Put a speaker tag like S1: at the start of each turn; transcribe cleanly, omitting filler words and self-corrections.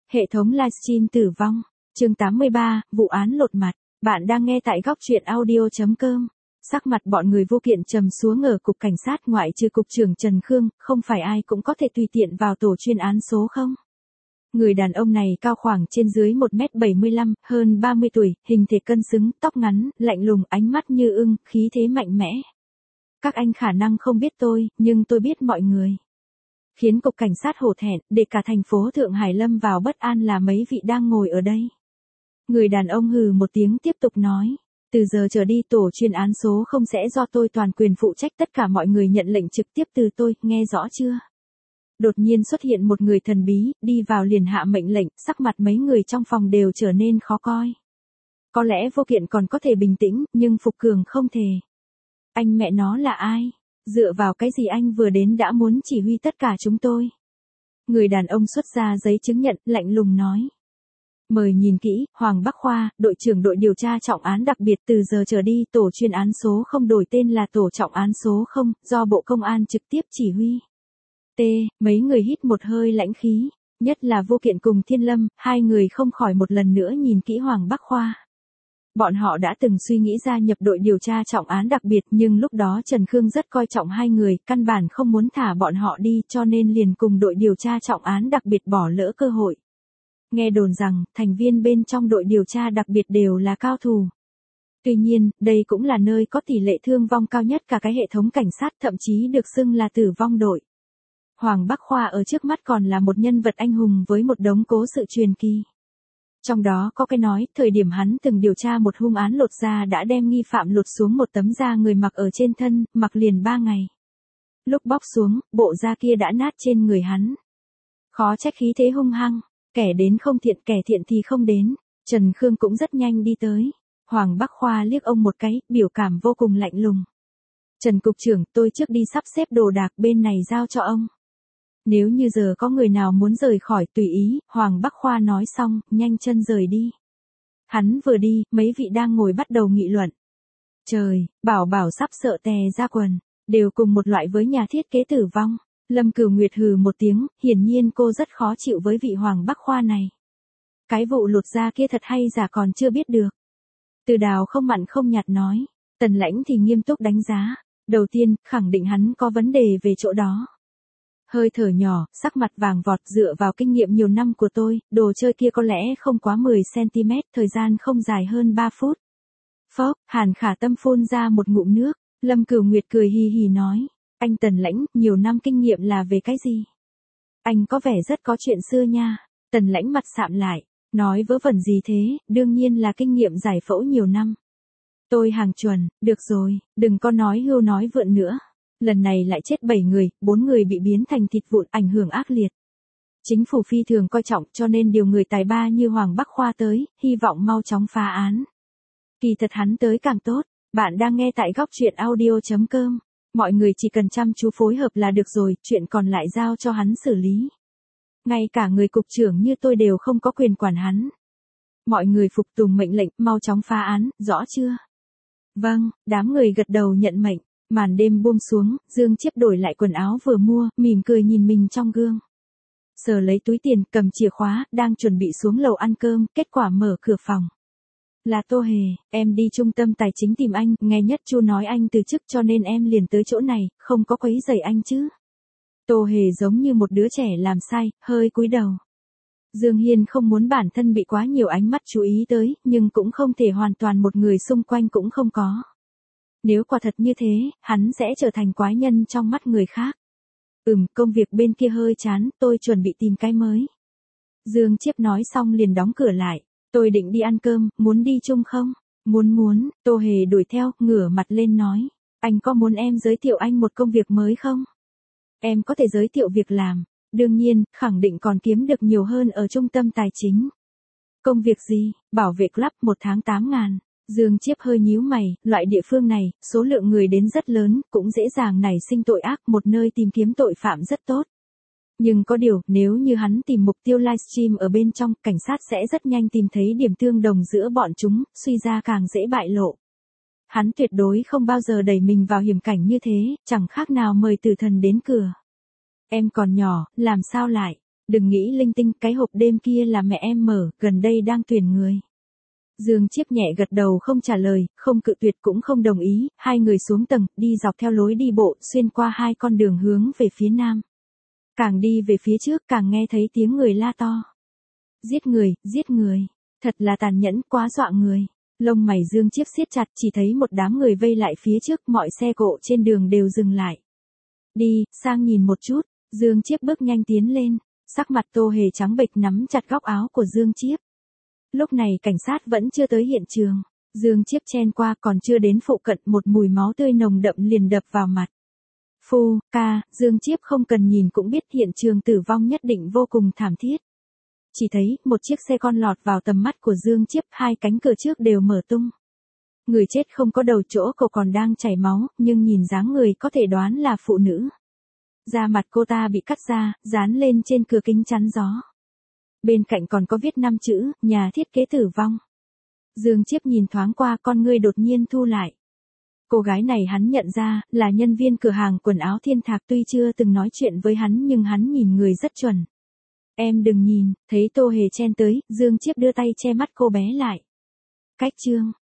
S1: Hệ thống livestream tử vong. Chương 83, vụ án lột mặt. Bạn đang nghe tại góc truyện audio.com. Sắc mặt bọn người vô kiện trầm xuống ở cục cảnh sát ngoại trừ cục trưởng Trần Khương, không phải ai cũng có thể tùy tiện vào tổ chuyên án số không. Người đàn ông này cao khoảng trên dưới 1m75, hơn 30 tuổi, hình thể cân xứng, tóc ngắn, lạnh lùng, ánh mắt như ưng, khí thế mạnh mẽ. Các anh khả năng không biết tôi, nhưng tôi biết mọi người. Khiến cục cảnh sát hổ thẹn, để cả thành phố Thượng Hải lâm vào bất an là mấy vị đang ngồi ở đây. Người đàn ông hừ một tiếng tiếp tục nói. Từ giờ trở đi tổ chuyên án số không sẽ do tôi toàn quyền phụ trách, tất cả mọi người nhận lệnh trực tiếp từ tôi, nghe rõ chưa? Đột nhiên xuất hiện một người thần bí, đi vào liền hạ mệnh lệnh, sắc mặt mấy người trong phòng đều trở nên khó coi. Có lẽ vô kiện còn có thể bình tĩnh, nhưng Phục Cường không thể. Anh mẹ nó là ai? Dựa vào cái gì anh vừa đến đã muốn chỉ huy tất cả chúng tôi? Người đàn ông xuất ra giấy chứng nhận, lạnh lùng nói. Mời nhìn kỹ, Hoàng Bắc Khoa, đội trưởng đội điều tra trọng án đặc biệt, từ giờ trở đi tổ chuyên án số không đổi tên là tổ trọng án số 0, do Bộ Công an trực tiếp chỉ huy. Mấy người hít một hơi lãnh khí, nhất là Vô Kiện cùng Thiên Lâm, hai người không khỏi một lần nữa nhìn kỹ Hoàng Bắc Khoa. Bọn họ đã từng suy nghĩ gia nhập đội điều tra trọng án đặc biệt, nhưng lúc đó Trần Khương rất coi trọng hai người, căn bản không muốn thả bọn họ đi, cho nên liền cùng đội điều tra trọng án đặc biệt bỏ lỡ cơ hội. Nghe đồn rằng, thành viên bên trong đội điều tra đặc biệt đều là cao thủ. Tuy nhiên, đây cũng là nơi có tỷ lệ thương vong cao nhất cả cái hệ thống cảnh sát, thậm chí được xưng là tử vong đội. Hoàng Bắc Khoa ở trước mắt còn là một nhân vật anh hùng với một đống cố sự truyền kỳ. Trong đó có cái nói, thời điểm hắn từng điều tra một hung án lột da đã đem nghi phạm lột xuống một tấm da người mặc ở trên thân, mặc liền 3 ngày. Lúc bóc xuống, bộ da kia đã nát trên người hắn. Khó trách khí thế hung hăng, kẻ đến không thiện, kẻ thiện thì không đến. Trần Khương cũng rất nhanh đi tới. Hoàng Bắc Khoa liếc ông một cái, biểu cảm vô cùng lạnh lùng. Trần cục trưởng, tôi trước đi sắp xếp đồ đạc, bên này giao cho ông. Nếu như giờ có người nào muốn rời khỏi tùy ý, Hoàng Bắc Khoa nói xong, nhanh chân rời đi. Hắn vừa đi, mấy vị đang ngồi bắt đầu nghị luận. Trời, bảo sắp sợ tè ra quần, đều cùng một loại với nhà thiết kế tử vong. Lâm Cửu Nguyệt hừ một tiếng, hiển nhiên cô rất khó chịu với vị Hoàng Bắc Khoa này. Cái vụ lột da kia thật hay giả còn chưa biết được. Từ Đào không mặn không nhạt nói, Tần Lãnh thì nghiêm túc đánh giá. Đầu tiên, khẳng định hắn có vấn đề về chỗ đó. Hơi thở nhỏ, sắc mặt vàng vọt, dựa vào kinh nghiệm nhiều năm của tôi, đồ chơi kia có lẽ không quá 10cm, thời gian không dài hơn 3 phút. Phốc, Hàn Khả Tâm phun ra một ngụm nước, Lâm Cửu Nguyệt cười hì hì nói, anh Tần Lãnh, nhiều năm kinh nghiệm là về cái gì? Anh có vẻ rất có chuyện xưa nha. Tần Lãnh mặt sạm lại, nói vớ vẩn gì thế, đương nhiên là kinh nghiệm giải phẫu nhiều năm. Tôi hàng chuẩn, được rồi, đừng có nói hưu nói vượn nữa. Lần này lại chết 7 người, 4 người bị biến thành thịt vụn, ảnh hưởng ác liệt. Chính phủ phi thường coi trọng cho nên điều người tài ba như Hoàng Bắc Khoa tới, hy vọng mau chóng phá án. Kỳ thật hắn tới càng tốt. Bạn đang nghe tại góc truyện audio.com. Mọi người chỉ cần chăm chú phối hợp là được rồi, chuyện còn lại giao cho hắn xử lý. Ngay cả người cục trưởng như tôi đều không có quyền quản hắn. Mọi người phục tùng mệnh lệnh, mau chóng phá án, rõ chưa? Vâng, đám người gật đầu nhận mệnh. Màn đêm buông xuống, Dương Chiếp đổi lại quần áo vừa mua, mỉm cười nhìn mình trong gương. Sờ lấy túi tiền, cầm chìa khóa, đang chuẩn bị xuống lầu ăn cơm, kết quả mở cửa phòng. Là Tô Hề, em đi trung tâm tài chính tìm anh, nghe Nhất Chu nói anh từ chức cho nên em liền tới chỗ này, không có quấy rầy anh chứ. Tô Hề giống như một đứa trẻ làm sai, hơi cúi đầu. Dương Hiên không muốn bản thân bị quá nhiều ánh mắt chú ý tới, nhưng cũng không thể hoàn toàn một người xung quanh cũng không có. Nếu quả thật như thế, hắn sẽ trở thành quái nhân trong mắt người khác. Công việc bên kia hơi chán, tôi chuẩn bị tìm cái mới. Dương Chiếp nói xong liền đóng cửa lại. Tôi định đi ăn cơm, muốn đi chung không? Muốn, Tô Hề đuổi theo, ngửa mặt lên nói. Anh có muốn em giới thiệu anh một công việc mới không? Em có thể giới thiệu việc làm. Đương nhiên, khẳng định còn kiếm được nhiều hơn ở trung tâm tài chính. Công việc gì? Bảo vệ club 1 tháng 8.000. Dương Chiếp hơi nhíu mày, loại địa phương này, số lượng người đến rất lớn, cũng dễ dàng nảy sinh tội ác, một nơi tìm kiếm tội phạm rất tốt. Nhưng có điều, nếu như hắn tìm mục tiêu livestream ở bên trong, cảnh sát sẽ rất nhanh tìm thấy điểm tương đồng giữa bọn chúng, suy ra càng dễ bại lộ. Hắn tuyệt đối không bao giờ đẩy mình vào hiểm cảnh như thế, chẳng khác nào mời tử thần đến cửa. Em còn nhỏ, làm sao lại? Đừng nghĩ linh tinh, cái hộp đêm kia là mẹ em mở, gần đây đang tuyển người. Dương Chiếp nhẹ gật đầu không trả lời, không cự tuyệt cũng không đồng ý, hai người xuống tầng, đi dọc theo lối đi bộ, xuyên qua hai con đường hướng về phía nam. Càng đi về phía trước càng nghe thấy tiếng người la to. Giết người, thật là tàn nhẫn, quá dọa người. Lông mày Dương Chiếp siết chặt, chỉ thấy một đám người vây lại phía trước, mọi xe cộ trên đường đều dừng lại. Đi, sang nhìn một chút, Dương Chiếp bước nhanh tiến lên, sắc mặt Tô Hề trắng bệch nắm chặt góc áo của Dương Chiếp. Lúc này cảnh sát vẫn chưa tới hiện trường, Dương Chiếp chen qua còn chưa đến phụ cận, một mùi máu tươi nồng đậm liền đập vào mặt. Phu, ca, Dương Chiếp không cần nhìn cũng biết hiện trường tử vong nhất định vô cùng thảm thiết. Chỉ thấy một chiếc xe con lọt vào tầm mắt của Dương Chiếp, hai cánh cửa trước đều mở tung. Người chết không có đầu, chỗ cổ còn đang chảy máu, nhưng nhìn dáng người có thể đoán là phụ nữ. Da mặt cô ta bị cắt ra, dán lên trên cửa kính chắn gió. Bên cạnh còn có viết 5 chữ, nhà thiết kế tử vong. Dương Chiếp nhìn thoáng qua, con ngươi đột nhiên thu lại. Cô gái này hắn nhận ra, là nhân viên cửa hàng quần áo Thiên Thạc, tuy chưa từng nói chuyện với hắn nhưng hắn nhìn người rất chuẩn. Em đừng nhìn, thấy Tô Hề chen tới, Dương Chiếp đưa tay che mắt cô bé lại. Cách chương